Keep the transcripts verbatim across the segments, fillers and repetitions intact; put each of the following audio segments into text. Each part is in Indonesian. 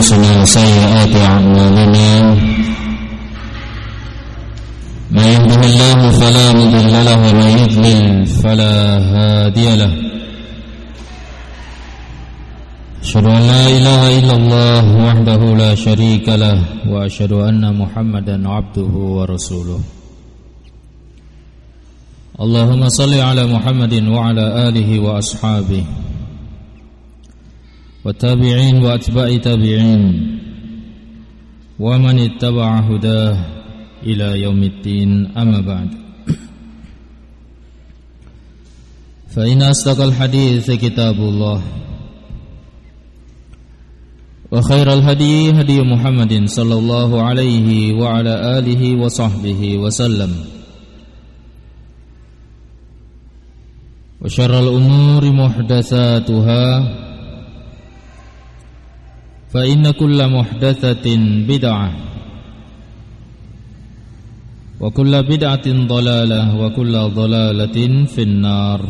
أنفسنا وسيئات أعمالنا من يهده الله فلا مضل له ومن يضلل فلا هادي له أشهد أن لا إله إلا الله وحده لا شريك له وأشهد أن محمدا عبده ورسوله اللهم صل على محمد وعلى آله وأصحابه والتابعين وأتباع تابعين ومن اتبع هداه إلى يوم الدين أما بعد فإن أصدق الحديث كتاب الله وخير الهدي هدي محمد صلى الله عليه وعلى آله وصحبه وسلم وشر الأمور محدثاتها فإن كل محدثة بدعة وكل بدعة ضلالة وكل ضلالة في النار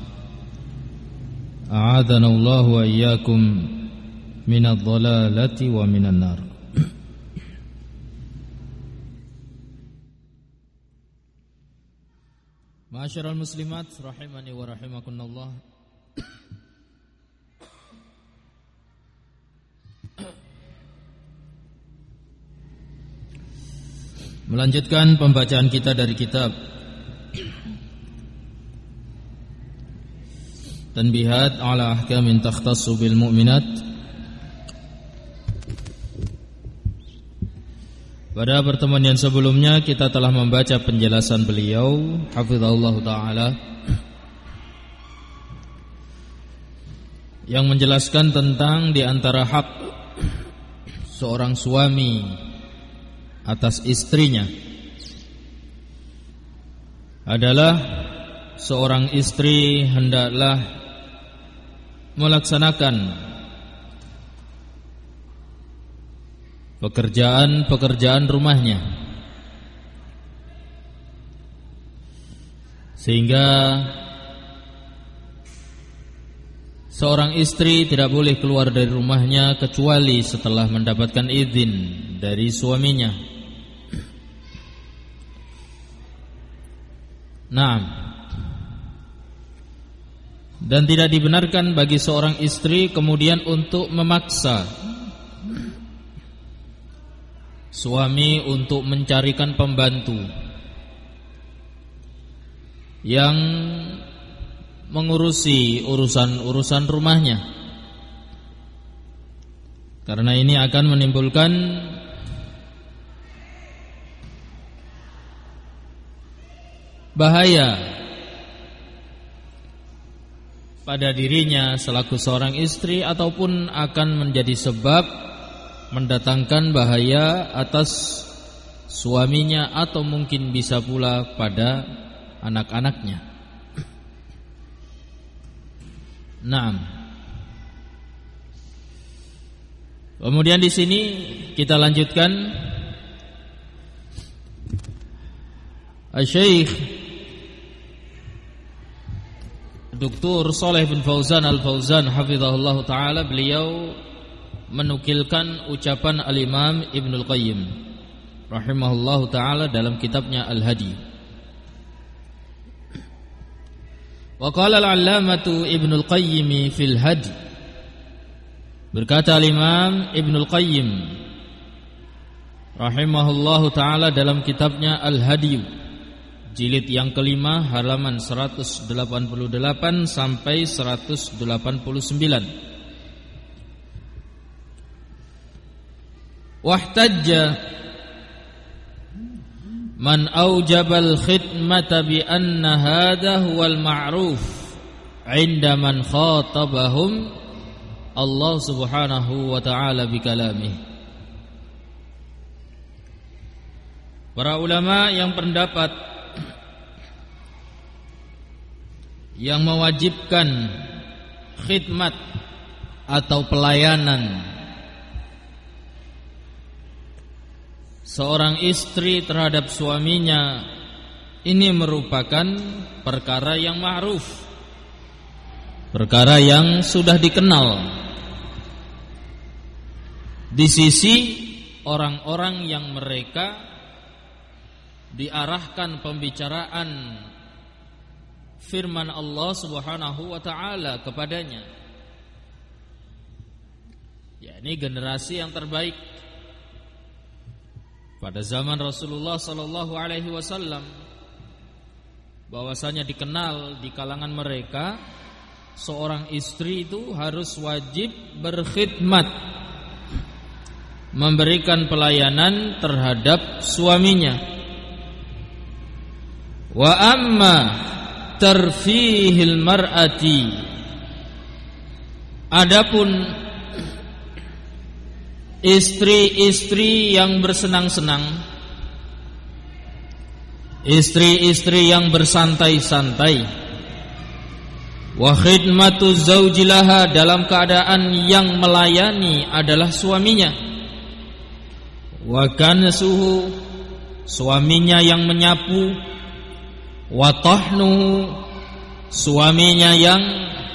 أعاذنا الله وإياكم من الضلالة ومن النار. Ma'asyiral muslimat rahimani wa rahimakumullah. Melanjutkan pembacaan kita dari kitab Tanbihat ala ahkamin takhtassu bil mu'minat. Pada pertemuan yang sebelumnya kita telah membaca penjelasan beliau hafizahullah ta'ala yang menjelaskan tentang di antara hak seorang suami atas istrinya adalah seorang istri hendaklah melaksanakan pekerjaan-pekerjaan rumahnya sehingga seorang istri tidak boleh keluar dari rumahnya kecuali setelah mendapatkan izin dari suaminya. Nah, dan tidak dibenarkan bagi seorang istri kemudian untuk memaksa suami untuk mencarikan pembantu yang mengurusi urusan-urusan rumahnya, karena ini akan menimbulkan bahaya pada dirinya selaku seorang istri ataupun akan menjadi sebab mendatangkan bahaya atas suaminya atau mungkin bisa pula pada anak-anaknya. Naam. Kemudian di sini kita lanjutkan Asy-Syaikh Doktor Shalih bin Fauzan Al-Fauzan hafizahullah ta'ala, beliau menukilkan ucapan Al-Imam Ibnul Qayyim rahimahullah ta'ala dalam kitabnya Al-Hadi. Wa qala al-'allamatu Ibnul Qayyim fil Hadi, berkata Al-Imam Ibnul Qayyim rahimahullah ta'ala dalam kitabnya Al-Hadi jilid yang kelima halaman seratus delapan puluh delapan sampai seratus delapan puluh sembilan. Wahtajja man aujabal khidmata bi anna hadha huwal ma'ruf 'inda man khatabahum Allah Subhanahu wa ta'ala bi kalamih. Para ulama yang pendapat yang mewajibkan khidmat atau pelayanan seorang istri terhadap suaminya ini merupakan perkara yang ma'ruf, perkara yang sudah dikenal di sisi orang-orang yang mereka diarahkan pembicaraan firman Allah Subhanahu wa taala kepadanya. Ya, ini generasi yang terbaik pada zaman Rasulullah sallallahu alaihi wasallam, bahwasanya dikenal di kalangan mereka seorang istri itu harus wajib berkhidmat, memberikan pelayanan terhadap suaminya. Wa amma tarfihil mar'ati, adapun istri-istri yang bersenang-senang, istri-istri yang bersantai-santai, wa khidmatu zauji laha, dalam keadaan yang melayani adalah suaminya, wa kansuhu, suaminya yang menyapu, wa tahnuhu, suaminya yang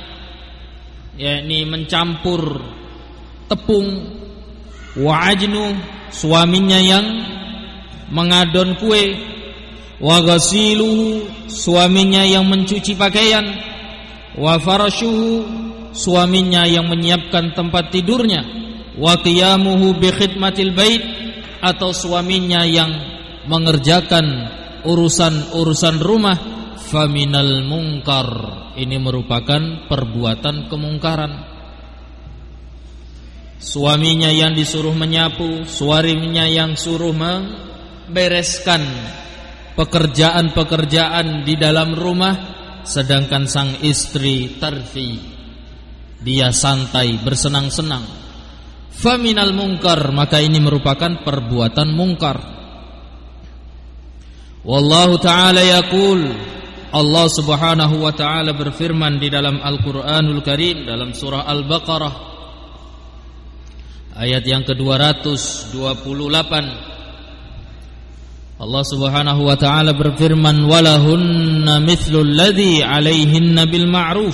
yakni mencampur tepung, wa ajnu, suaminya yang mengadon kue, wa ghasiluhu, suaminya yang mencuci pakaian, wa farashuhu, suaminya yang menyiapkan tempat tidurnya, wa qiyamuhu bi khidmatil bait, atau suaminya yang mengerjakan urusan-urusan rumah. Faminal munkar, ini merupakan perbuatan kemungkaran. Suaminya yang disuruh menyapu, suaminya yang suruh membereskan pekerjaan-pekerjaan di dalam rumah, sedangkan sang istri tarfi, dia santai bersenang-senang. Faminal munkar, maka ini merupakan perbuatan mungkar. Wallahu ta'ala yaqul, Allah Subhanahu wa ta'ala berfirman di dalam Al-Qur'anul Karim dalam surah Al-Baqarah ayat yang ke dua ratus dua puluh delapan. Allah Subhanahu wa ta'ala berfirman, walahunna mithlul ladzi 'alaihinna bil ma'ruf,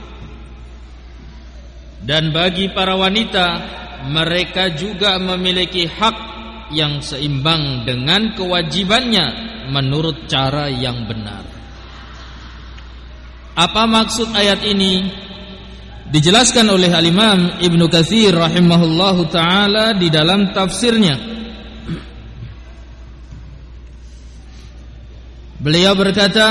dan bagi para wanita mereka juga memiliki hak yang seimbang dengan kewajibannya menurut cara yang benar. Apa maksud ayat ini? Dijelaskan oleh Al-Imam Ibnu Katsir rahimahullahu ta'ala di dalam tafsirnya. Beliau berkata,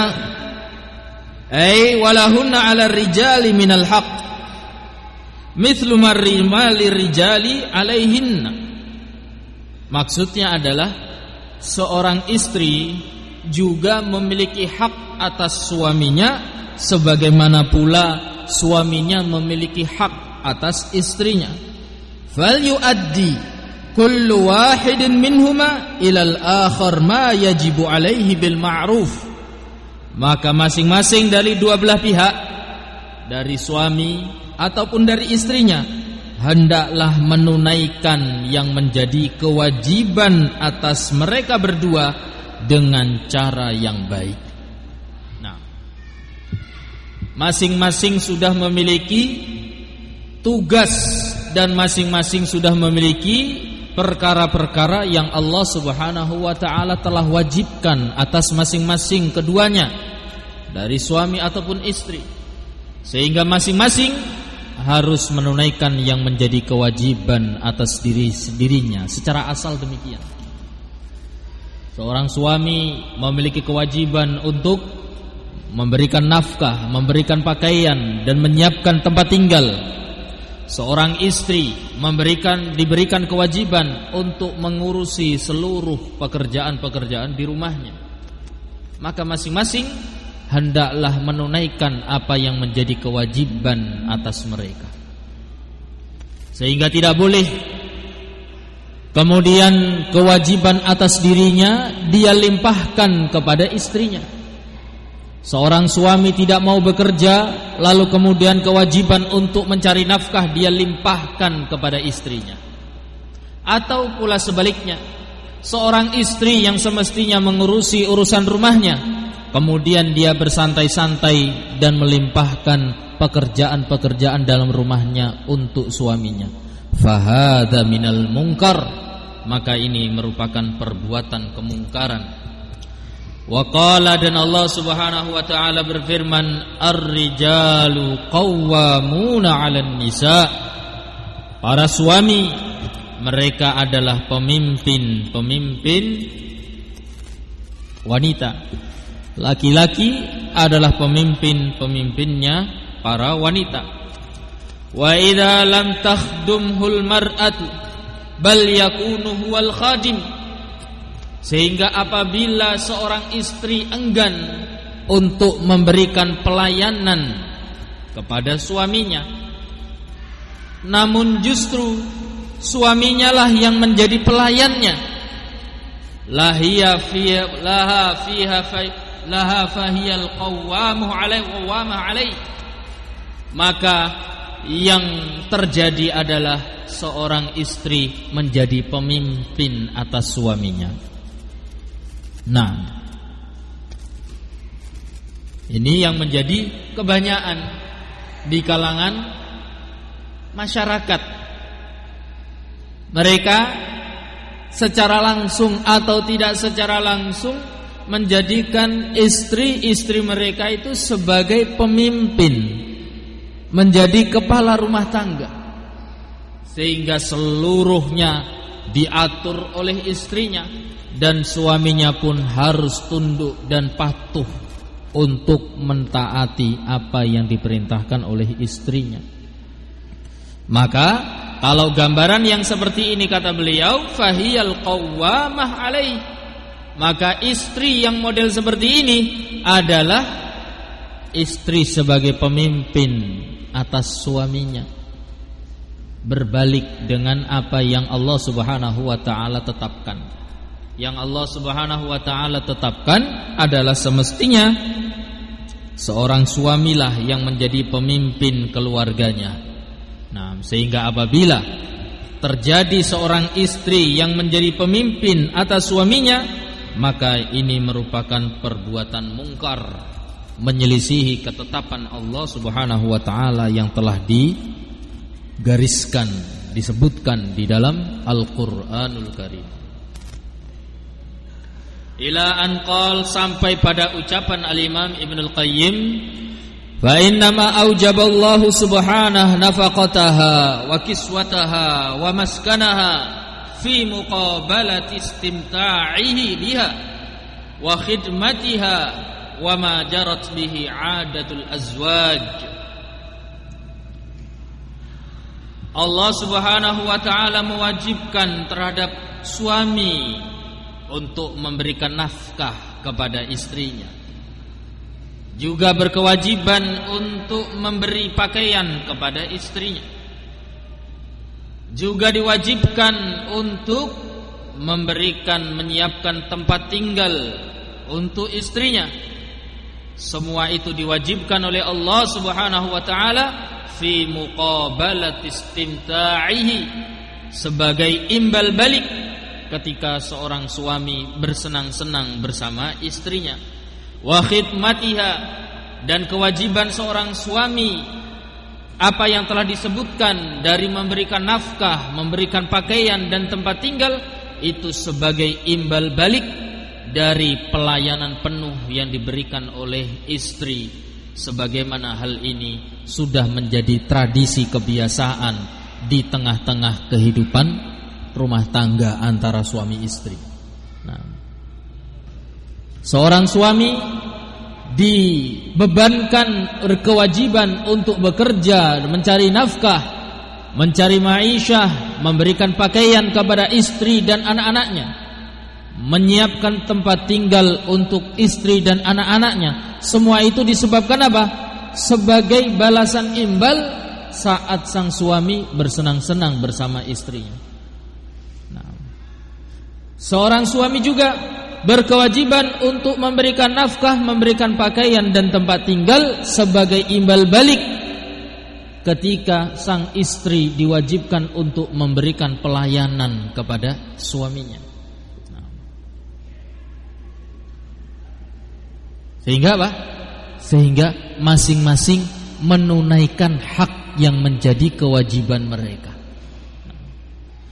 ay walahunna 'ala rijali minal haq mithlu marrimali rijali 'alaihinna. Maksudnya adalah seorang istri juga memiliki hak atas suaminya, sebagaimana pula suaminya memiliki hak atas istrinya. Fal yuaddi kullu wahidin minhuma ilal akhar ma yajibu alaihi bil ma'ruf, maka masing-masing dari dua belah pihak, dari suami ataupun dari istrinya, hendaklah menunaikan yang menjadi kewajiban atas mereka berdua dengan cara yang baik. Nah, masing-masing sudah memiliki tugas dan masing-masing sudah memiliki perkara-perkara yang Allah Subhanahu wa ta'ala telah wajibkan atas masing-masing keduanya, dari suami ataupun istri, sehingga masing-masing harus menunaikan yang menjadi kewajiban atas diri sendirinya secara asal. Demikian, seorang suami memiliki kewajiban untuk memberikan nafkah, memberikan pakaian, dan menyiapkan tempat tinggal. Seorang istri memberikan diberikan kewajiban untuk mengurusi seluruh pekerjaan-pekerjaan di rumahnya. Maka masing-masing hendaklah menunaikan apa yang menjadi kewajiban atas mereka, sehingga tidak boleh kemudian kewajiban atas dirinya dia limpahkan kepada istrinya. Seorang suami tidak mau bekerja, lalu kemudian kewajiban untuk mencari nafkah dia limpahkan kepada istrinya. Atau pula sebaliknya, seorang istri yang semestinya mengurusi urusan rumahnya, kemudian dia bersantai-santai dan melimpahkan pekerjaan-pekerjaan dalam rumahnya untuk suaminya. fahadha minal munkar, maka ini merupakan perbuatan kemungkaran. Wa qala, dan Allah Subhanahu wa taala berfirman, ar-rijalu qawwamuna 'alan nisa, para suami mereka adalah pemimpin-pemimpin wanita. Laki-laki adalah pemimpin-pemimpinnya para wanita. Wa idza lam takhdumhul mar'atu bal yakunu huwal khadim, sehingga apabila seorang istri enggan untuk memberikan pelayanan kepada suaminya, namun justru suaminya lah yang menjadi pelayannya, lahiya fiha laha fiha laha fahiyal qawwamu alaihi qawwama alaihi, maka yang terjadi adalah seorang istri menjadi pemimpin atas suaminya. Nah, ini yang menjadi kebanyakan di kalangan masyarakat. Mereka secara langsung atau tidak secara langsung menjadikan istri-istri mereka itu sebagai pemimpin, menjadi kepala rumah tangga, sehingga seluruhnya diatur oleh istrinya, dan suaminya pun harus tunduk dan patuh untuk mentaati apa yang diperintahkan oleh istrinya. Maka kalau gambaran yang seperti ini, kata beliau, fahiyal qawwamah alaih, maka istri yang model seperti ini adalah istri sebagai pemimpin atas suaminya, berbalik dengan apa yang Allah Subhanahu wa taala tetapkan. Yang Allah Subhanahu wa taala tetapkan adalah semestinya seorang suamilah yang menjadi pemimpin keluarganya. Nah, sehingga apabila terjadi seorang istri yang menjadi pemimpin atas suaminya, maka ini merupakan perbuatan mungkar, menyelisihi ketetapan Allah Subhanahu wa taala yang telah digariskan, disebutkan di dalam Al-Qur'anul Karim. Ila an qal, sampai pada ucapan Al-Imam Ibnul Qayyim, fa innama aujaballahu subhanahu nafaqataha wa kiswataha wa maskanaha fi muqabalati istimta'ihi biha wa khidmatiha wa ma jarat bihi 'adatul azwaj. Allah Subhanahu wa taala mewajibkan terhadap suami untuk memberikan nafkah kepada istrinya, juga berkewajiban untuk memberi pakaian kepada istrinya, juga diwajibkan untuk memberikan, menyiapkan tempat tinggal untuk istrinya. Semua itu diwajibkan oleh Allah Subhanahu wa taala fi muqabalati istimta'ihi, sebagai imbal balik ketika seorang suami bersenang-senang bersama istrinya. Wa khidmatiha, dan kewajiban seorang suami apa yang telah disebutkan dari memberikan nafkah, memberikan pakaian dan tempat tinggal, itu sebagai imbal balik dari pelayanan penuh yang diberikan oleh istri, sebagaimana hal ini sudah menjadi tradisi kebiasaan di tengah-tengah kehidupan rumah tangga antara suami istri. Nah, seorang suami dibebankan kewajiban untuk bekerja, mencari nafkah, mencari ma'isyah, memberikan pakaian kepada istri dan anak-anaknya, menyiapkan tempat tinggal untuk istri dan anak-anaknya. Semua itu disebabkan apa? Sebagai balasan imbal saat sang suami bersenang-senang bersama istrinya. Seorang suami juga berkewajiban untuk memberikan nafkah, memberikan pakaian dan tempat tinggal sebagai imbal balik ketika sang istri diwajibkan untuk memberikan pelayanan kepada suaminya. Sehingga apa? Sehingga masing-masing menunaikan hak yang menjadi kewajiban mereka.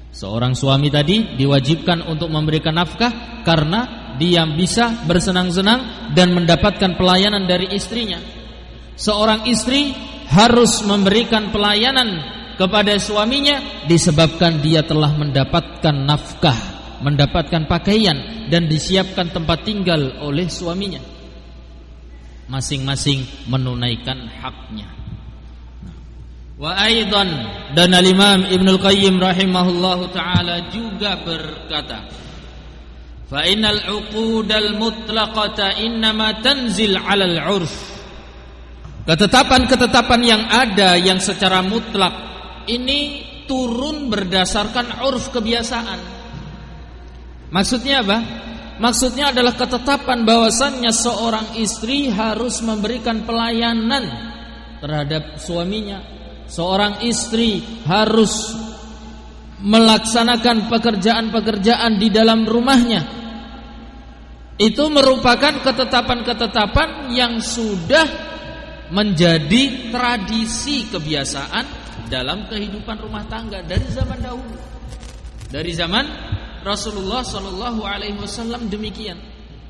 Seorang suami tadi diwajibkan untuk memberikan nafkah karena dia bisa bersenang-senang dan mendapatkan pelayanan dari istrinya. Seorang istri harus memberikan pelayanan kepada suaminya disebabkan dia telah mendapatkan nafkah, mendapatkan pakaian, dan disiapkan tempat tinggal oleh suaminya. Masing-masing menunaikan haknya. Wa aidan, dan al-Imam Ibnul Qayyim rahimahullahu ta'ala juga berkata, fa innal uqudal mutlaqata innama tanzil 'alal 'urf. Ketetapan-ketetapan yang ada yang secara mutlak ini turun berdasarkan urf, kebiasaan. Maksudnya apa? Maksudnya adalah ketetapan bahwasannya seorang istri harus memberikan pelayanan terhadap suaminya. Seorang istri harus melaksanakan pekerjaan-pekerjaan di dalam rumahnya. Itu merupakan ketetapan-ketetapan yang sudah menjadi tradisi, kebiasaan dalam kehidupan rumah tangga dari zaman dahulu. Dari zaman Rasulullah sallallahu alaihi wasallam demikian.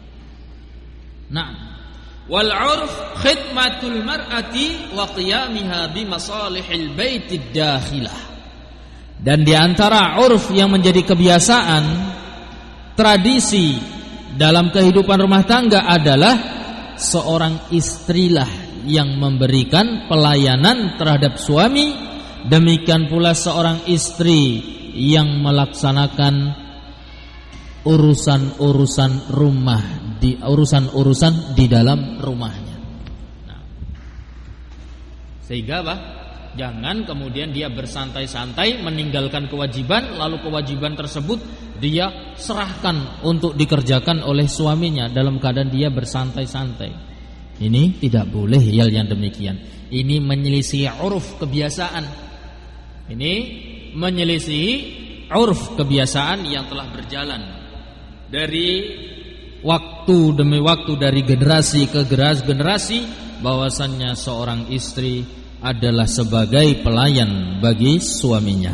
Nah, wal 'urf khidmatul mar'ati wa qiyamiha bi masalihil baitid dakhilah. Dan di antara 'urf yang menjadi kebiasaan, tradisi dalam kehidupan rumah tangga adalah seorang istrilah yang memberikan pelayanan terhadap suami, demikian pula seorang istri yang melaksanakan urusan-urusan rumah, di urusan-urusan di dalam rumahnya. Nah, sehingga apa? Jangan kemudian dia bersantai-santai meninggalkan kewajiban, lalu kewajiban tersebut dia serahkan untuk dikerjakan oleh suaminya dalam keadaan dia bersantai-santai. Ini tidak boleh hal yang demikian. Ini menyelisihi uruf, kebiasaan. Ini menyelisihi uruf, kebiasaan yang telah berjalan dari waktu demi waktu, dari generasi ke generasi, bahwasannya seorang istri adalah sebagai pelayan bagi suaminya.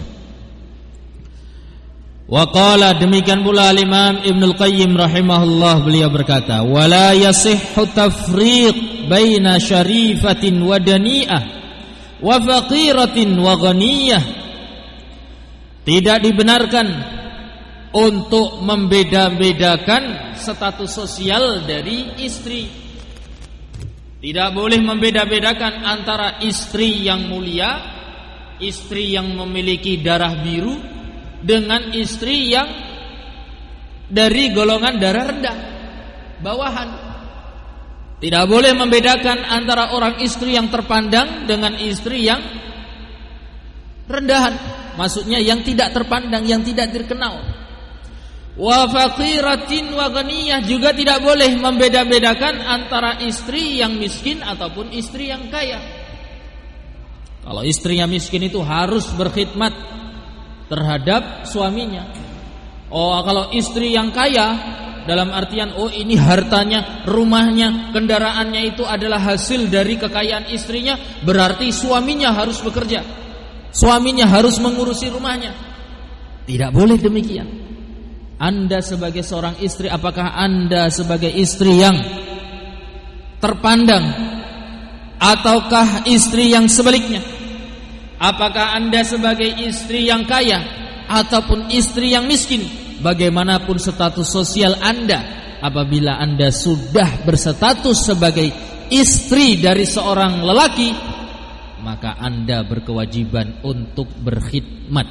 Wa qala, demikian pula Imam Ibnul Qayyim rahimahullah, beliau berkata, wala yasihhu tafriq baina syarifatin wa dani'ah wa faqiratin wa ghaniyah. Tidak dibenarkan untuk membeda-bedakan status sosial dari istri. Tidak boleh membeda-bedakan antara istri yang mulia, istri yang memiliki darah biru, dengan istri yang dari golongan darah rendah, bawahan. Tidak boleh membedakan antara orang istri yang terpandang dengan istri yang rendahan, maksudnya yang tidak terpandang, yang tidak terkenal. Wa faqiratin wa ghaniyah, juga tidak boleh membeda-bedakan antara istri yang miskin ataupun istri yang kaya. Kalau istri yang miskin itu harus berkhidmat terhadap suaminya. Oh, kalau istri yang kaya, dalam artian oh ini hartanya, rumahnya, kendaraannya itu adalah hasil dari kekayaan istrinya, berarti suaminya harus bekerja, suaminya harus mengurusi rumahnya. Tidak boleh demikian. Anda sebagai seorang istri, apakah Anda sebagai istri yang terpandang ataukah istri yang sebaliknya? Apakah Anda sebagai istri yang kaya ataupun istri yang miskin? Bagaimanapun status sosial Anda, apabila Anda sudah berstatus sebagai istri dari seorang lelaki, maka Anda berkewajiban untuk berkhidmat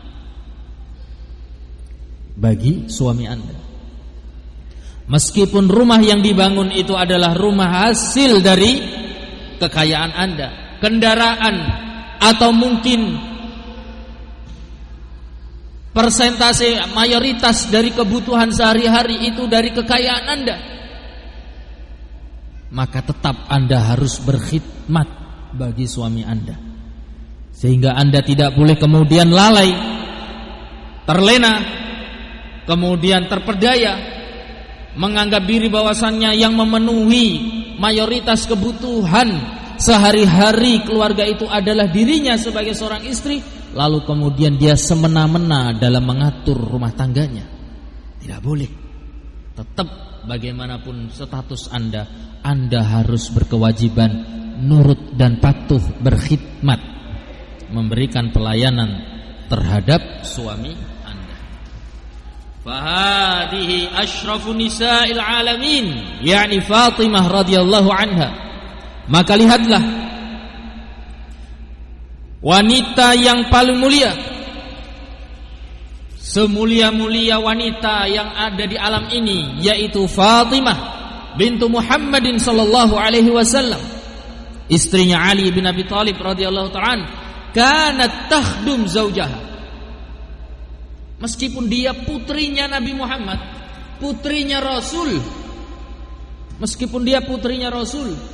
bagi suami Anda. Meskipun rumah yang dibangun itu adalah rumah hasil dari kekayaan Anda, kendaraan, atau mungkin persentase mayoritas dari kebutuhan sehari-hari itu dari kekayaan Anda, maka tetap Anda harus berkhidmat bagi suami Anda. Sehingga Anda tidak boleh kemudian lalai, terlena, kemudian terperdaya, menganggap diri bahwasannya yang memenuhi mayoritas kebutuhan sehari-hari keluarga itu adalah dirinya sebagai seorang istri, lalu kemudian dia semena-mena dalam mengatur rumah tangganya. Tidak boleh. Tetap bagaimanapun status Anda, Anda harus berkewajiban nurut dan patuh, berkhidmat, memberikan pelayanan terhadap suami Anda. Fahadihi asyrafun nisa'il alamin, yakni Fatimah radhiyallahu anha. Maka lihatlah wanita yang paling mulia, semulia-mulia wanita yang ada di alam ini, yaitu Fatimah bintu Muhammadin sallallahu alaihi wasallam, istrinya Ali bin Abi Thalib radhiyallahu ta'ala, kanat takhdum zaujaha. Meskipun dia putrinya Nabi Muhammad, putrinya Rasul, meskipun dia putrinya Rasul,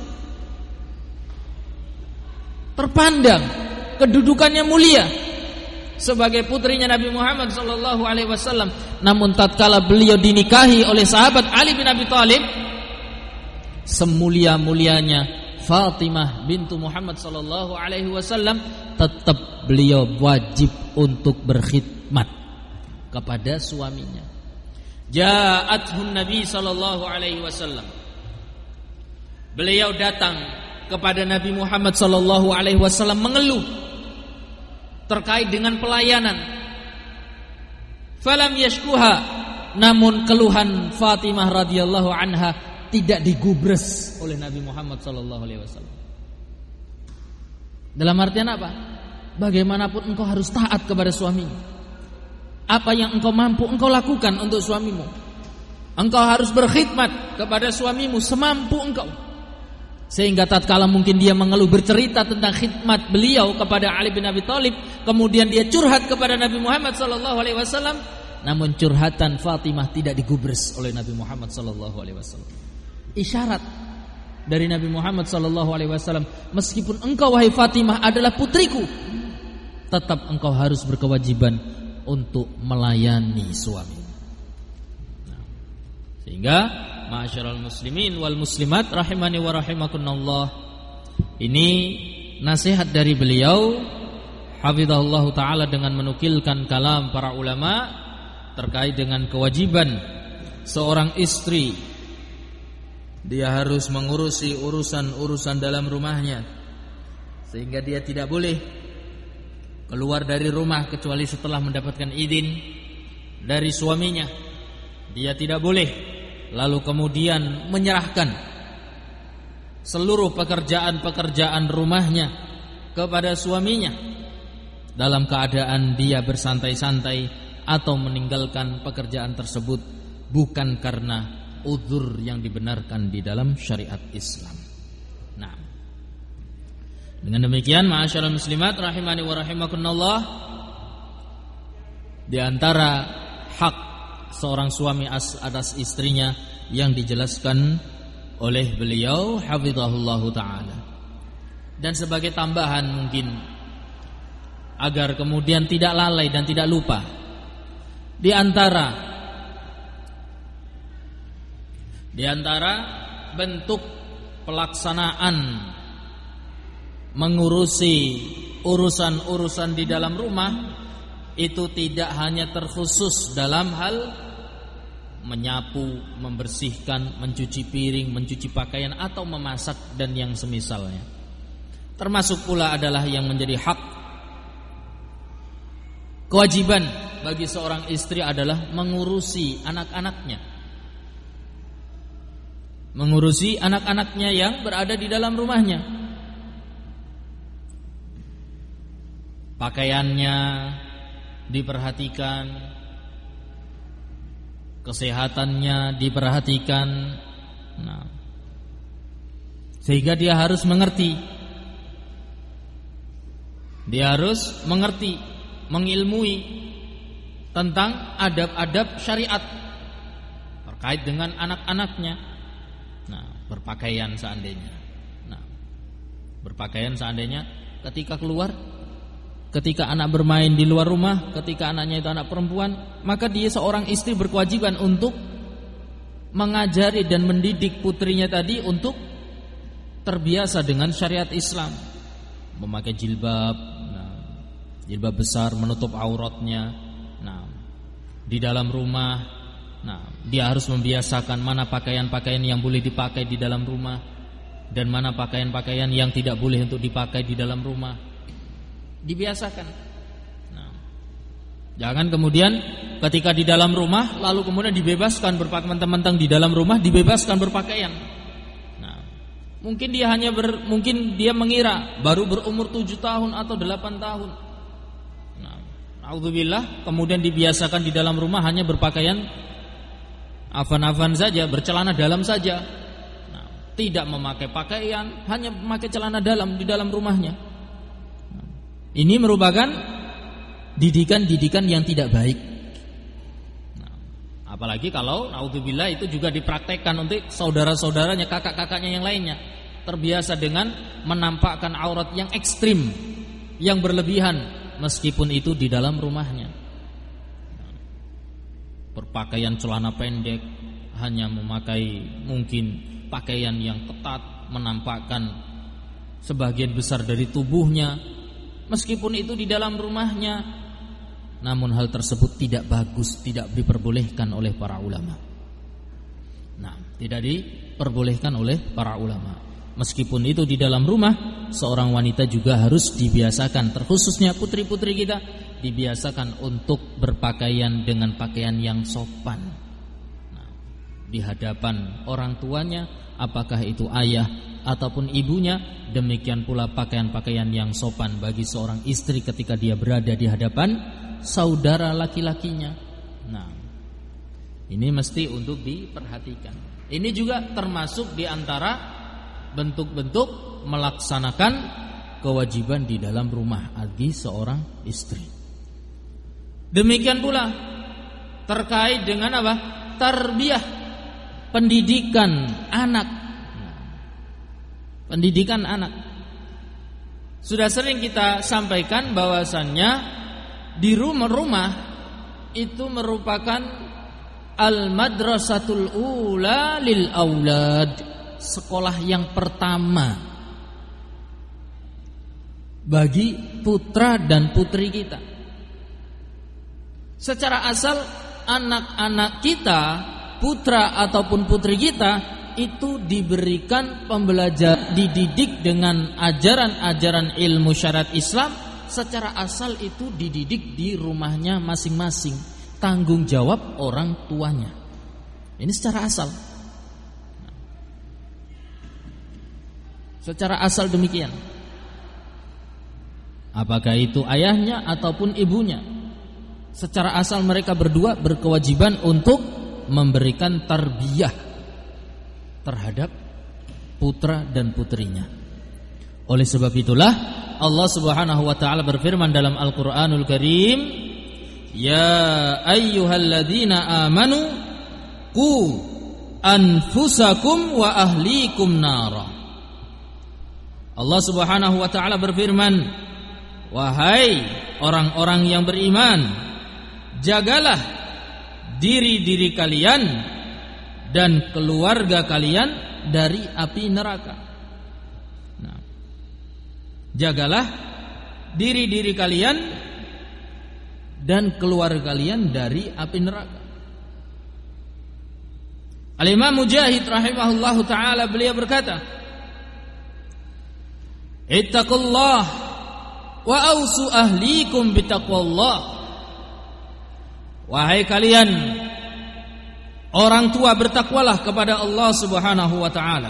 terpandang kedudukannya mulia sebagai putrinya Nabi Muhammad sallallahu alaihi wasallam, namun tatkala beliau dinikahi oleh sahabat Ali bin Abi Thalib, semulia-mulianya Fatimah bintu Muhammad sallallahu alaihi wasallam, tetap beliau wajib untuk berkhidmat kepada suaminya. Ja'athun Nabi sallallahu alaihi wasallam, beliau datang kepada Nabi Muhammad sallallahu alaihi wasallam mengeluh terkait dengan pelayanan. Falam yashkuha, namun keluhan Fatimah radhiyallahu anha tidak digubres oleh Nabi Muhammad sallallahu alaihi wasallam. Dalam artian apa? Bagaimanapun engkau harus taat kepada suamimu. Apa yang engkau mampu engkau lakukan untuk suamimu. Engkau harus berkhidmat kepada suamimu semampu engkau. Sehingga tatkala mungkin dia mengeluh bercerita tentang khidmat beliau kepada Ali bin Abi Thalib, kemudian dia curhat kepada Nabi Muhammad sallallahu alaihi wasallam, namun curhatan Fatimah tidak digubris oleh Nabi Muhammad sallallahu alaihi wasallam. Isyarat dari Nabi Muhammad sallallahu alaihi wasallam, meskipun engkau wahai Fatimah adalah putriku, tetap engkau harus berkewajiban untuk melayani suami. Nah, sehingga ma'asyiral muslimin wal muslimat rahimani wa rahimakumullah, ini nasihat dari beliau hafizahullah taala dengan menukilkan kalam para ulama terkait dengan kewajiban seorang istri, dia harus mengurusi urusan-urusan dalam rumahnya, sehingga dia tidak boleh keluar dari rumah kecuali setelah mendapatkan izin dari suaminya. Dia tidak boleh lalu kemudian menyerahkan seluruh pekerjaan-pekerjaan rumahnya kepada suaminya dalam keadaan dia bersantai-santai atau meninggalkan pekerjaan tersebut bukan karena uzur yang dibenarkan di dalam syariat Islam. Nah, dengan demikian ma'asyiral muslimat rahimani wa rahimakumullah, di antara hak seorang suami atas istrinya yang dijelaskan oleh beliau hafizahullahu ta'ala. Dan sebagai tambahan mungkin agar kemudian tidak lalai dan tidak lupa, di antara di antara bentuk pelaksanaan mengurusi urusan-urusan di dalam rumah itu tidak hanya terkhusus dalam hal menyapu, membersihkan, mencuci piring, mencuci pakaian atau memasak dan yang semisalnya. Termasuk pula adalah yang menjadi hak kewajiban bagi seorang istri adalah mengurusi anak-anaknya. Mengurusi anak-anaknya yang berada di dalam rumahnya. Pakaiannya diperhatikan, kesehatannya diperhatikan. Nah, sehingga dia harus mengerti, dia harus mengerti, mengilmui tentang adab-adab syariat terkait dengan anak-anaknya. Nah, berpakaian seandainya, nah, berpakaian seandainya ketika keluar, ketika anak bermain di luar rumah, ketika anaknya itu anak perempuan, maka dia seorang istri berkewajiban untuk mengajari dan mendidik putrinya tadi untuk terbiasa dengan syariat Islam, memakai jilbab, nah, jilbab besar menutup auratnya. Nah, di dalam rumah, nah, dia harus membiasakan mana pakaian-pakaian yang boleh dipakai di dalam rumah dan mana pakaian-pakaian yang tidak boleh untuk dipakai di dalam rumah. Dibiasakan. Nah, jangan kemudian ketika di dalam rumah lalu kemudian dibebaskan berpakaian, mentang-mentang di dalam rumah dibebaskan berpakaian. Nah, mungkin dia hanya ber, mungkin dia mengira baru berumur tujuh tahun atau delapan tahun. Na'udzubillah, kemudian dibiasakan di dalam rumah hanya berpakaian afan-afan saja, bercelana dalam saja. Nah, tidak memakai pakaian, hanya memakai celana dalam di dalam rumahnya. Nah, ini merupakan didikan-didikan yang tidak baik. Nah, apalagi kalau na'udzubillah itu juga dipraktekkan untuk saudara-saudaranya, kakak-kakaknya yang lainnya, terbiasa dengan menampakkan aurat yang ekstrim, yang berlebihan. Meskipun itu di dalam rumahnya, berpakaian celana pendek, hanya memakai mungkin pakaian yang ketat, menampakkan sebagian besar dari tubuhnya. Meskipun itu di dalam rumahnya, namun hal tersebut tidak bagus, tidak diperbolehkan oleh para ulama. Nah, tidak diperbolehkan oleh para ulama. Meskipun itu di dalam rumah, seorang wanita juga harus dibiasakan, terkhususnya putri-putri kita, dibiasakan untuk berpakaian dengan pakaian yang sopan. Nah, di hadapan orang tuanya, apakah itu ayah ataupun ibunya, demikian pula pakaian-pakaian yang sopan bagi seorang istri ketika dia berada di hadapan saudara laki-lakinya. Nah, ini mesti untuk diperhatikan. Ini juga termasuk di antara bentuk-bentuk melaksanakan kewajiban di dalam rumah bagi seorang istri. Demikian pula terkait dengan apa? Tarbiyah, pendidikan anak. Pendidikan anak. Sudah sering kita sampaikan bahwasannya di rumah-rumah itu merupakan al-madrasatul ula lil aulad, sekolah yang pertama bagi putra dan putri kita. Secara asal anak-anak kita, putra ataupun putri kita, itu diberikan pembelajaran, dididik dengan ajaran-ajaran ilmu syariat Islam. Secara asal itu dididik di rumahnya masing-masing, tanggung jawab orang tuanya. Ini secara asal. Secara asal demikian. Apakah itu ayahnya ataupun ibunya, secara asal mereka berdua berkewajiban untuk memberikan tarbiyah terhadap putra dan putrinya. Oleh sebab itulah Allah Subhanahu wa taala berfirman dalam Al-Qur'anul Karim, "Ya ayyuhalladzina amanu qu anfusakum wa ahlikum nara." Allah Subhanahu wa taala berfirman, wahai orang-orang yang beriman, jagalah diri-diri kalian dan keluarga kalian dari api neraka. Nah, jagalah diri-diri kalian dan keluarga kalian dari api neraka. Al-Imam Mujahid rahimahullahu taala beliau berkata, ittaqullah wa ausu ahlikum bitaqwallah. Wahai kalian orang tua, bertakwalah kepada Allah Subhanahu wa taala,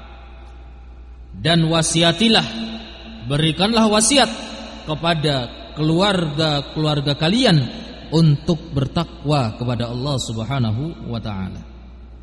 dan wasiatilah, berikanlah wasiat kepada keluarga-keluarga kalian untuk bertakwa kepada Allah Subhanahu wa taala.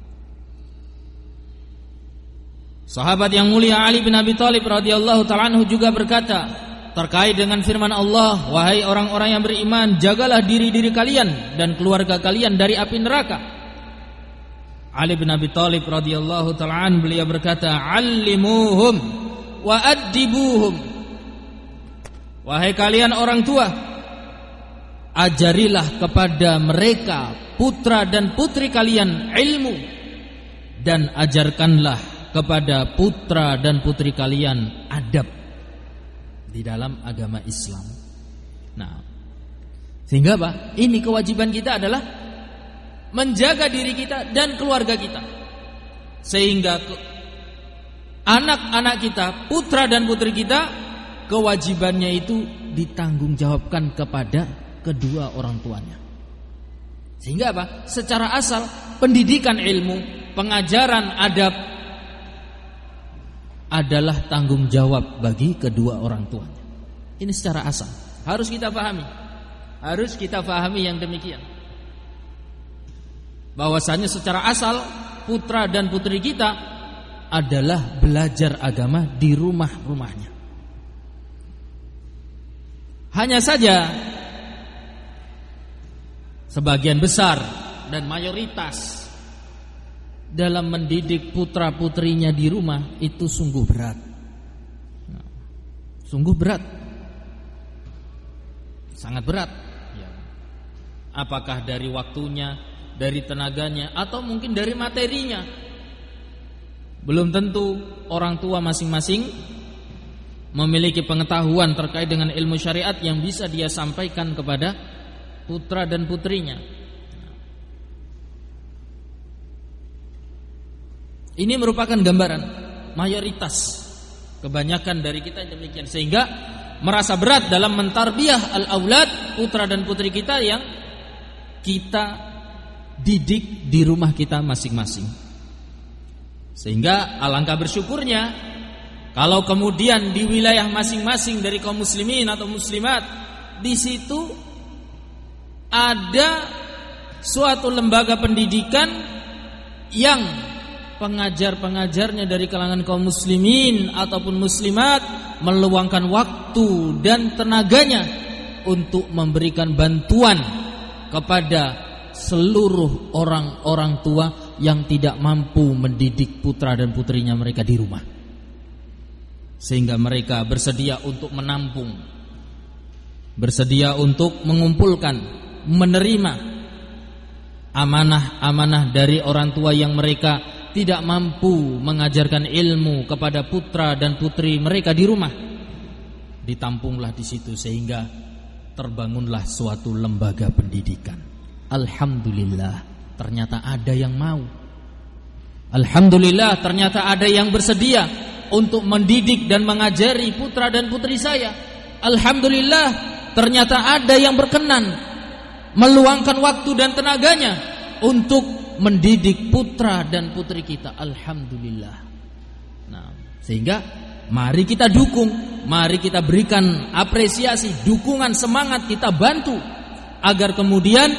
Sahabat yang mulia Ali bin Abi Thalib radhiyallahu ta'ala anhu juga berkata terkait dengan firman Allah, wahai orang-orang yang beriman, jagalah diri-diri kalian dan keluarga kalian dari api neraka. Ali bin Abi Thalib radhiyallahu ta'ala anhu beliau berkata, allimuhum wa addibuhum. Wahai kalian orang tua, ajarilah kepada mereka, putra dan putri kalian, ilmu, dan ajarkanlah kepada putra dan putri kalian adab di dalam agama Islam. Nah, sehingga apa? Ini kewajiban kita adalah menjaga diri kita dan keluarga kita, sehingga anak-anak kita, putra dan putri kita, kewajibannya itu ditanggungjawabkan kepada kedua orang tuanya. Sehingga apa? Secara asal pendidikan ilmu, pengajaran adab adalah tanggung jawab bagi kedua orang tuanya. Ini secara asal harus kita pahami. Harus kita pahami yang demikian, bahwasanya secara asal putra dan putri kita adalah belajar agama di rumah-rumahnya. Hanya saja sebagian besar dan mayoritas dalam mendidik putra-putrinya di rumah itu sungguh berat. Sungguh berat. Sangat berat. Apakah dari waktunya, dari tenaganya, atau mungkin dari materinya. Belum tentu orang tua masing-masing memiliki pengetahuan terkait dengan ilmu syariat yang bisa dia sampaikan kepada putra dan putrinya. Ini merupakan gambaran mayoritas, kebanyakan dari kita demikian, sehingga merasa berat dalam mentarbiyah al-aulad, putra dan putri kita yang kita didik di rumah kita masing-masing. Sehingga alangkah bersyukurnya kalau kemudian di wilayah masing-masing dari kaum muslimin atau muslimat di situ ada suatu lembaga pendidikan yang pengajar-pengajarnya dari kalangan kaum muslimin ataupun muslimat meluangkan waktu dan tenaganya untuk memberikan bantuan kepada seluruh orang-orang tua yang tidak mampu mendidik putra dan putrinya mereka di rumah, sehingga mereka bersedia untuk menampung, bersedia untuk mengumpulkan, menerima amanah-amanah dari orang tua yang mereka tidak mampu mengajarkan ilmu kepada putra dan putri mereka di rumah. Ditampunglah di situ sehingga terbangunlah suatu lembaga pendidikan. Alhamdulillah, ternyata ada yang mau. Alhamdulillah, ternyata ada yang bersedia untuk mendidik dan mengajari putra dan putri saya. Alhamdulillah, ternyata ada yang berkenan meluangkan waktu dan tenaganya untuk mendidik putra dan putri kita. Alhamdulillah. Nah, sehingga mari kita dukung, mari kita berikan apresiasi, dukungan, semangat, kita bantu agar kemudian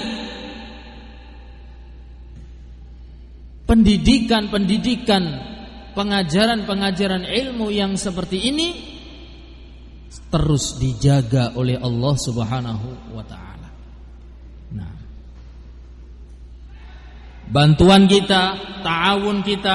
pendidikan-pendidikan, pengajaran-pengajaran ilmu yang seperti ini terus dijaga oleh Allah Subhanahu wa ta'ala. Nah, bantuan kita, ta'awun kita,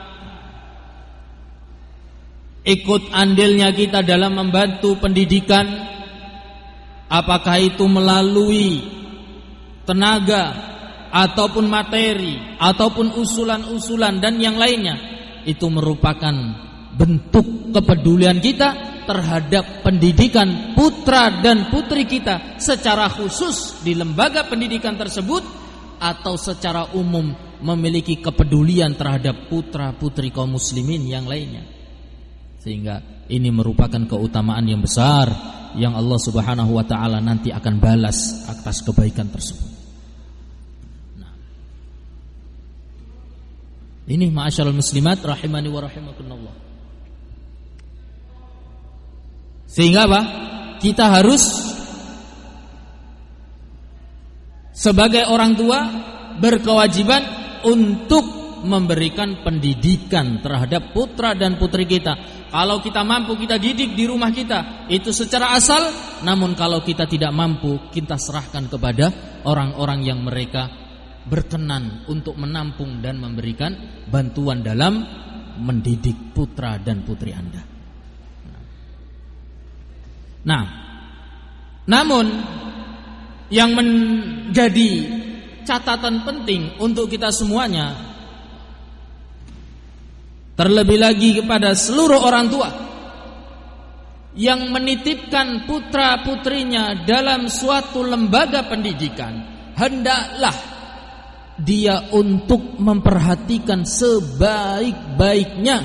ikut andilnya kita dalam membantu pendidikan, apakah itu melalui tenaga ataupun materi ataupun usulan-usulan dan yang lainnya, itu merupakan bentuk kepedulian kita terhadap pendidikan putra dan putri kita secara khusus di lembaga pendidikan tersebut, atau secara umum memiliki kepedulian terhadap putra putri kaum muslimin yang lainnya. Sehingga ini merupakan keutamaan yang besar yang Allah Subhanahu wa ta'ala nanti akan balas atas kebaikan tersebut. Nah, ini ma'asyiral muslimat rahimani wa rahimakumullah. Sehingga apa? Kita harus sebagai orang tua berkewajiban untuk memberikan pendidikan terhadap putra dan putri kita. Kalau kita mampu, kita didik di rumah kita, itu secara asal. Namun kalau kita tidak mampu, kita serahkan kepada orang-orang yang mereka berkenan untuk menampung dan memberikan bantuan dalam mendidik putra dan putri Anda. Nah, namun yang menjadi catatan penting untuk kita semuanya, terlebih lagi kepada seluruh orang tua yang menitipkan putra-putrinya dalam suatu lembaga pendidikan, hendaklah dia untuk memperhatikan sebaik-baiknya.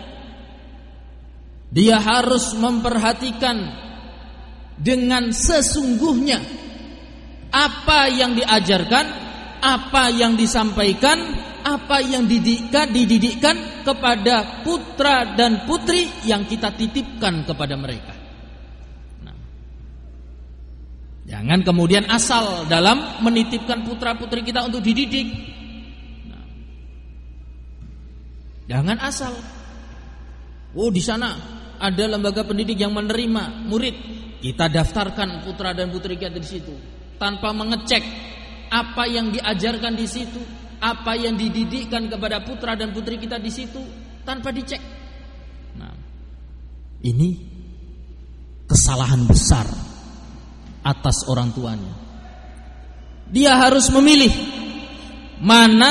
Dia harus memperhatikan dengan sesungguhnya apa yang diajarkan, apa yang disampaikan, apa yang dididikkan, dididikkan kepada putra dan putri yang kita titipkan kepada mereka. Nah, jangan kemudian asal dalam menitipkan putra putri kita untuk dididik. Nah, jangan asal. Oh, di sana ada lembaga pendidik yang menerima murid, kita daftarkan putra dan putri kita di situ tanpa mengecek apa yang diajarkan di situ, apa yang dididikkan kepada putra dan putri kita di situ, tanpa dicek. Nah, ini kesalahan besar atas orang tuanya. Dia harus memilih mana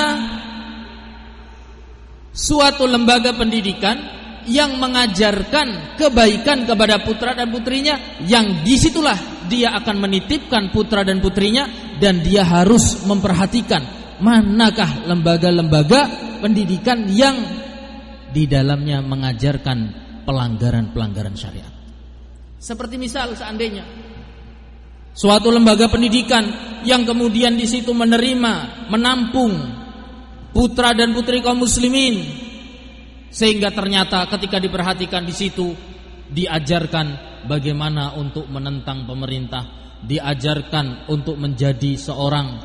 suatu lembaga pendidikan yang mengajarkan kebaikan kepada putra dan putrinya, yang disitulah dia akan menitipkan putra dan putrinya, dan dia harus memperhatikan manakah lembaga-lembaga pendidikan yang di dalamnya mengajarkan pelanggaran-pelanggaran syariat. Seperti misal seandainya suatu lembaga pendidikan yang kemudian di situ menerima, menampung putra dan putri kaum muslimin, sehingga ternyata ketika diperhatikan di situ diajarkan bagaimana untuk menentang pemerintah, diajarkan untuk menjadi seorang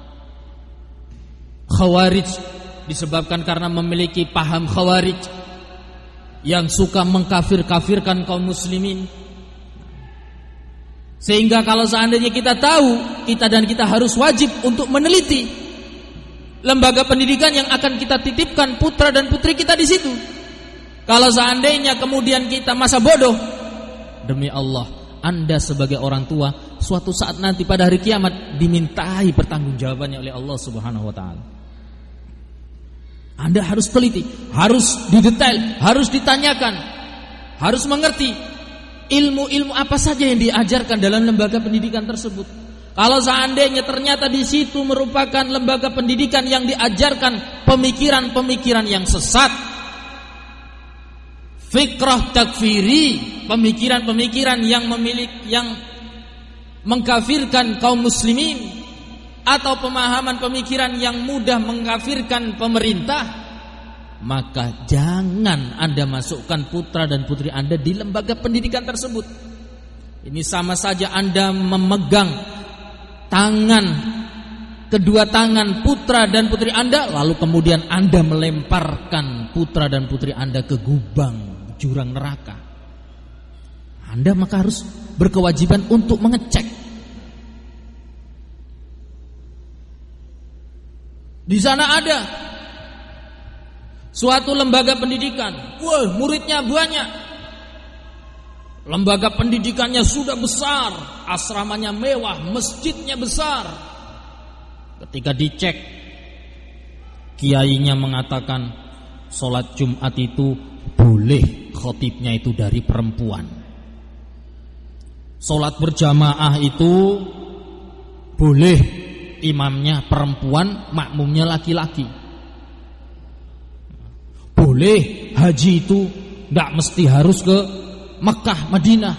khawarij, disebabkan karena memiliki paham khawarij yang suka mengkafir-kafirkan kaum muslimin. Sehingga kalau seandainya kita tahu, kita dan kita harus wajib untuk meneliti lembaga pendidikan yang akan kita titipkan putra dan putri kita di situ. Kalau seandainya kemudian kita masa bodoh, demi Allah, Anda sebagai orang tua suatu saat nanti pada hari kiamat dimintai pertanggungjawabannya oleh Allah Subhanahu wa taala. Anda harus teliti, harus didetail, harus ditanyakan, harus mengerti ilmu-ilmu apa saja yang diajarkan dalam lembaga pendidikan tersebut. Kalau seandainya ternyata di situ merupakan lembaga pendidikan yang diajarkan pemikiran-pemikiran yang sesat, fikrah takfiri, pemikiran-pemikiran yang memiliki yang mengkafirkan kaum muslimin, atau pemahaman pemikiran yang mudah mengkafirkan pemerintah, maka jangan Anda masukkan putra dan putri Anda di lembaga pendidikan tersebut. Ini sama saja Anda memegang tangan, kedua tangan putra dan putri Anda, lalu kemudian Anda melemparkan putra dan putri Anda ke gubang jurang neraka. Anda maka harus berkewajiban untuk mengecek. Di sana ada suatu lembaga pendidikan, wah, muridnya banyak, lembaga pendidikannya sudah besar, asramanya mewah, masjidnya besar. Ketika dicek, kiainya mengatakan sholat Jumat itu boleh, khotibnya itu dari perempuan. Sholat berjamaah itu boleh, imamnya perempuan, makmumnya laki-laki. Boleh, haji itu gak mesti harus ke Mekah, Madinah,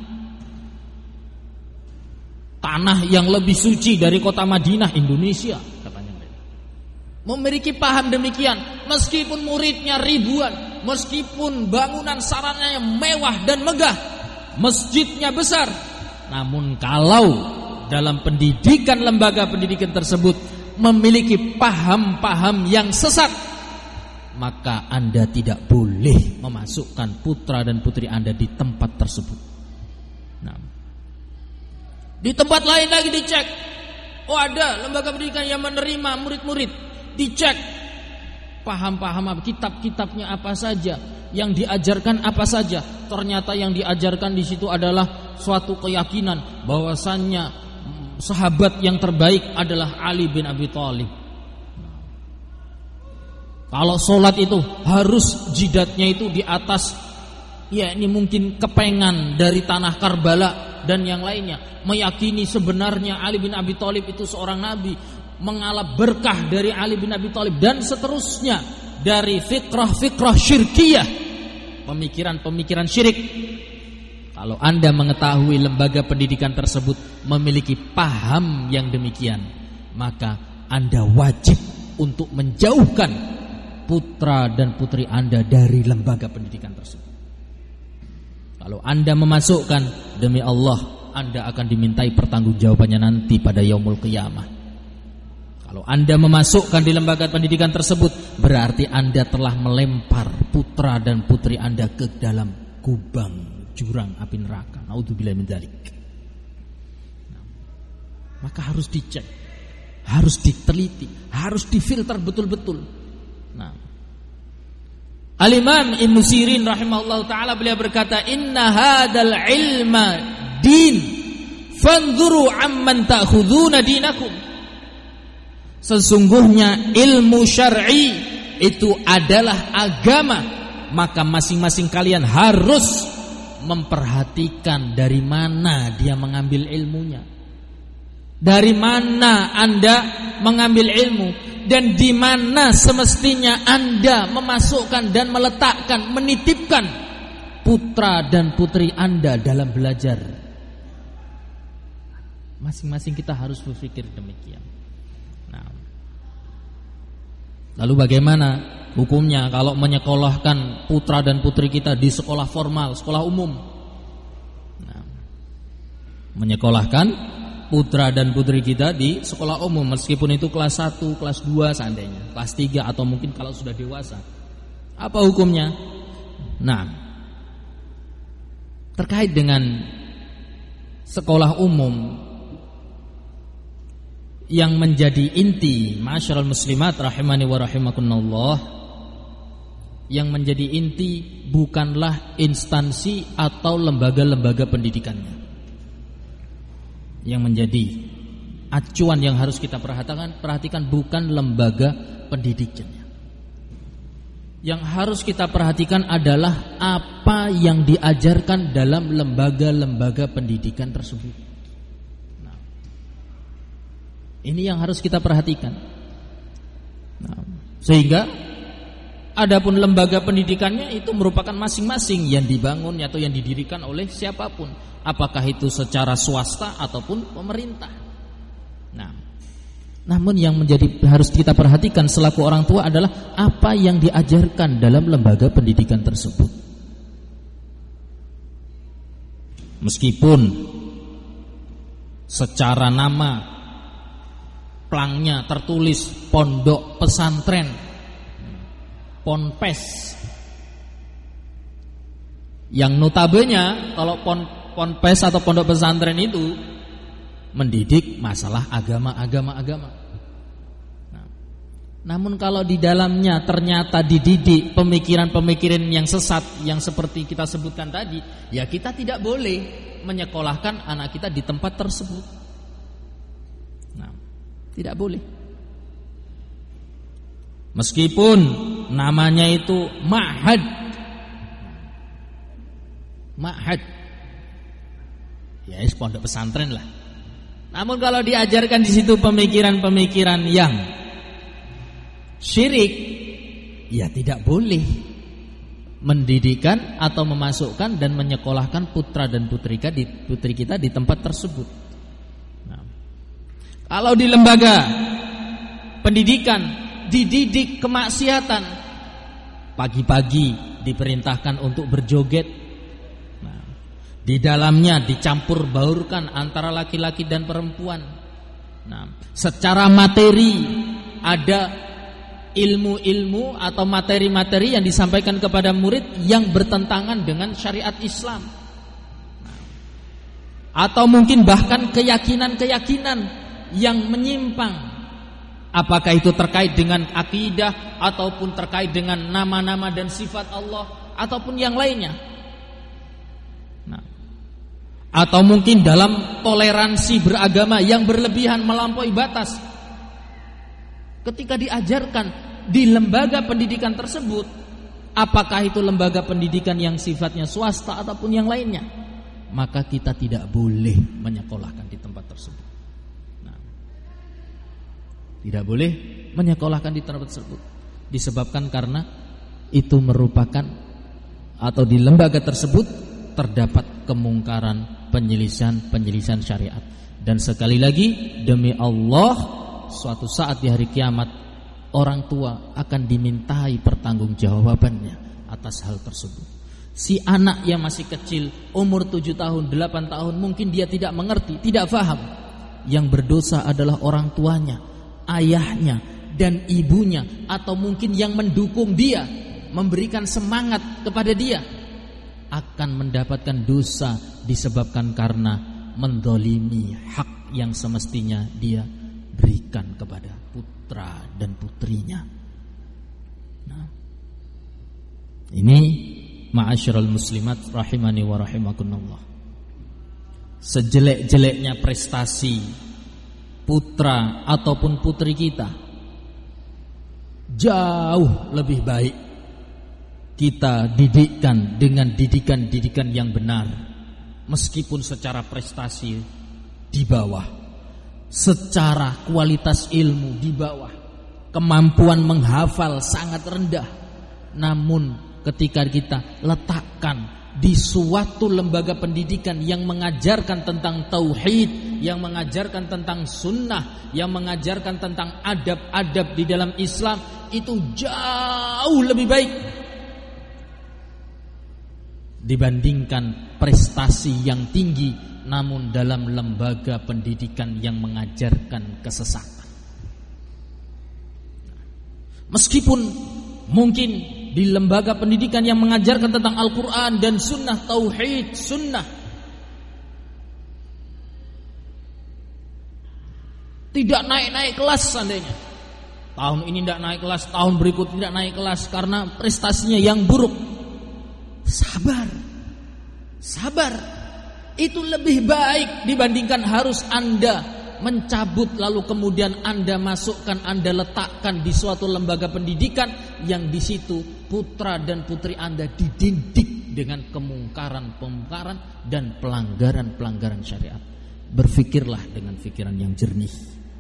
tanah yang lebih suci dari kota Madinah, Indonesia, katanya. Memiliki paham demikian, meskipun muridnya ribuan, meskipun bangunan sarannya mewah dan megah, masjidnya besar, namun kalau dalam pendidikan lembaga pendidikan tersebut memiliki paham-paham yang sesat, maka Anda tidak boleh memasukkan putra dan putri Anda di tempat tersebut. Nah, di tempat lain lagi dicek, oh ada lembaga pendidikan yang menerima murid-murid, dicek paham-paham apa, kitab-kitabnya apa saja, yang diajarkan apa saja. Ternyata yang diajarkan di situ adalah suatu keyakinan bahwasannya sahabat yang terbaik adalah Ali bin Abi Thalib. Kalau sholat itu harus jidatnya itu di atas, ya ini mungkin kepengan dari tanah Karbala dan yang lainnya. Meyakini sebenarnya Ali bin Abi Thalib itu seorang nabi, mengalap berkah dari Ali bin Abi Thalib dan seterusnya, dari fikrah-fikrah syirkiyah, pemikiran-pemikiran syirik. Kalau Anda mengetahui lembaga pendidikan tersebut memiliki paham yang demikian, maka Anda wajib untuk menjauhkan putra dan putri Anda dari lembaga pendidikan tersebut. Kalau Anda memasukkan, demi Allah Anda akan dimintai pertanggungjawabannya nanti pada yaumul qiyamah. Kalau Anda memasukkan di lembaga pendidikan tersebut, berarti Anda telah melempar putra dan putri Anda ke dalam kubang jurang api neraka. Naudzubillahi min dzalik. Nah, maka harus dicek, harus diteliti, harus difilter betul-betul. Nah, Al-Imam Ibn Sirin rahimahullah ta'ala beliau berkata, inna hadal ilma din fanzuru amman ta'khuduna dinakum. Sesungguhnya ilmu syar'i itu adalah agama, maka masing-masing kalian harus memperhatikan dari mana dia mengambil ilmunya, dari mana Anda mengambil ilmu, dan di mana semestinya Anda memasukkan dan meletakkan, menitipkan putra dan putri Anda dalam belajar. Masing-masing kita harus berpikir demikian. Nah, lalu bagaimana hukumnya kalau menyekolahkan putra dan putri kita di sekolah formal, sekolah umum? Nah, menyekolahkan putra dan putri kita di sekolah umum, meskipun itu kelas satu, kelas dua seandainya, kelas tiga atau mungkin kalau sudah dewasa. Apa hukumnya? Nah, terkait dengan sekolah umum yang menjadi inti, ma'asyiral muslimat rahimani wa rahimakumullah, yang menjadi inti bukanlah instansi atau lembaga-lembaga pendidikannya. Yang menjadi acuan yang harus kita perhatikan, perhatikan bukan lembaga pendidikannya. Yang harus kita perhatikan adalah apa yang diajarkan dalam lembaga-lembaga pendidikan tersebut. Nah, ini yang harus kita perhatikan. Nah, sehingga adapun lembaga pendidikannya itu merupakan masing-masing yang dibangun atau yang didirikan oleh siapapun, apakah itu secara swasta ataupun pemerintah. Nah, namun yang menjadi harus kita perhatikan selaku orang tua adalah apa yang diajarkan dalam lembaga pendidikan tersebut. Meskipun secara nama plangnya tertulis pondok pesantren, ponpes, yang notabene kalau pon ponpes atau pondok pesantren itu mendidik masalah agama-agama-agama. Nah, namun kalau di dalamnya ternyata dididik pemikiran-pemikiran yang sesat yang seperti kita sebutkan tadi, ya kita tidak boleh menyekolahkan anak kita di tempat tersebut. Nah, tidak boleh. Meskipun namanya itu ma'had, ma'had, ya pondok pesantren lah. Namun kalau diajarkan di situ pemikiran-pemikiran yang syirik, ya tidak boleh mendidikan atau memasukkan dan menyekolahkan putra dan putri kita di, putri kita di tempat tersebut. Nah, kalau di lembaga pendidikan dididik kemaksiatan, pagi-pagi diperintahkan untuk berjoget, di dalamnya dicampur baurkan antara laki-laki dan perempuan. Nah, secara materi ada ilmu-ilmu atau materi-materi yang disampaikan kepada murid yang bertentangan dengan syariat Islam. Nah, atau mungkin bahkan keyakinan-keyakinan yang menyimpang. Apakah itu terkait dengan akidah ataupun terkait dengan nama-nama dan sifat Allah ataupun yang lainnya. Atau mungkin dalam toleransi beragama yang berlebihan melampaui batas. Ketika diajarkan di lembaga pendidikan tersebut, apakah itu lembaga pendidikan yang sifatnya swasta ataupun yang lainnya, maka kita tidak boleh menyekolahkan di tempat tersebut. Nah, tidak boleh menyekolahkan di tempat tersebut disebabkan karena itu merupakan atau di lembaga tersebut terdapat kemungkaran, penyelisihan-penyelisihan syariat. Dan sekali lagi, demi Allah, suatu saat di hari kiamat orang tua akan dimintai pertanggungjawabannya atas hal tersebut. Si anak yang masih kecil, umur tujuh tahun, delapan tahun, mungkin dia tidak mengerti, tidak paham. Yang berdosa adalah orang tuanya, ayahnya dan ibunya, atau mungkin yang mendukung dia, memberikan semangat kepada dia, akan mendapatkan dosa disebabkan karena mendolimi hak yang semestinya dia berikan kepada putra dan putrinya. Nah, ini ma'asyiral muslimat rahimani wa rahimakumullah, sejelek-jeleknya prestasi putra ataupun putri kita, jauh lebih baik kita didikkan dengan didikan-didikan yang benar. Meskipun secara prestasi di bawah, secara kualitas ilmu di bawah, kemampuan menghafal sangat rendah, namun ketika kita letakkan di suatu lembaga pendidikan yang mengajarkan tentang tauhid, yang mengajarkan tentang sunnah, yang mengajarkan tentang adab-adab di dalam Islam, itu jauh lebih baik dibandingkan prestasi yang tinggi namun dalam lembaga pendidikan yang mengajarkan kesesatan. Meskipun mungkin di lembaga pendidikan yang mengajarkan tentang Al-Quran dan sunnah, tauhid, sunnah, tidak naik-naik kelas seandainya, tahun ini tidak naik kelas, tahun berikut tidak naik kelas karena prestasinya yang buruk, sabar, sabar. Itu lebih baik dibandingkan harus Anda mencabut lalu kemudian Anda masukkan, Anda letakkan di suatu lembaga pendidikan yang di situ putra dan putri Anda dididik dengan kemungkaran-kemungkaran dan pelanggaran-pelanggaran syariat. Berfikirlah dengan pikiran yang jernih.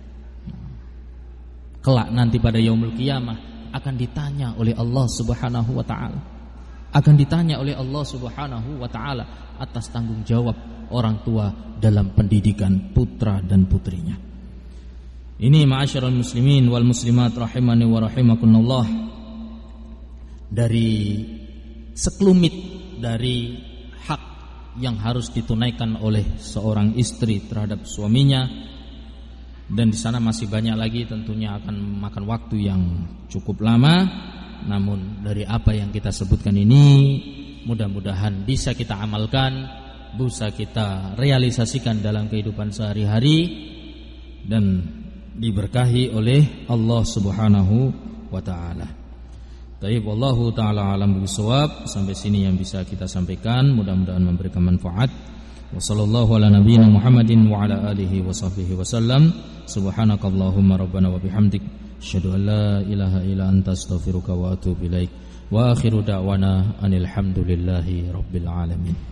Kelak nanti pada yaumul qiyamah akan ditanya oleh Allah Subhanahu wa taala. Akan ditanya oleh Allah Subhanahu wa taala atas tanggung jawab orang tua dalam pendidikan putra dan putrinya. Ini ma'asyiral muslimin wal muslimat rahimani wa rahimakumullah, dari sekelumit dari hak yang harus ditunaikan oleh seorang istri terhadap suaminya, dan di sana masih banyak lagi, tentunya akan makan waktu yang cukup lama. Namun dari apa yang kita sebutkan ini mudah-mudahan bisa kita amalkan, bisa kita realisasikan dalam kehidupan sehari-hari dan diberkahi oleh Allah Subhanahu wa taala. Baik, wallahu taala alam bisawab. Sampai sini yang bisa kita sampaikan, mudah-mudahan memberikan manfaat. Wassallallahu ala nabiyyina Muhammadin wa ala alihi wa sahbihi wasallam. Subhanakallahumma rabbana wa bihamdik, asyhadu an la ilaha illa anta, astaghfiruka wa atubu ilaik. Wa akhiru da'wana anil hamdulillahi rabbil alamin.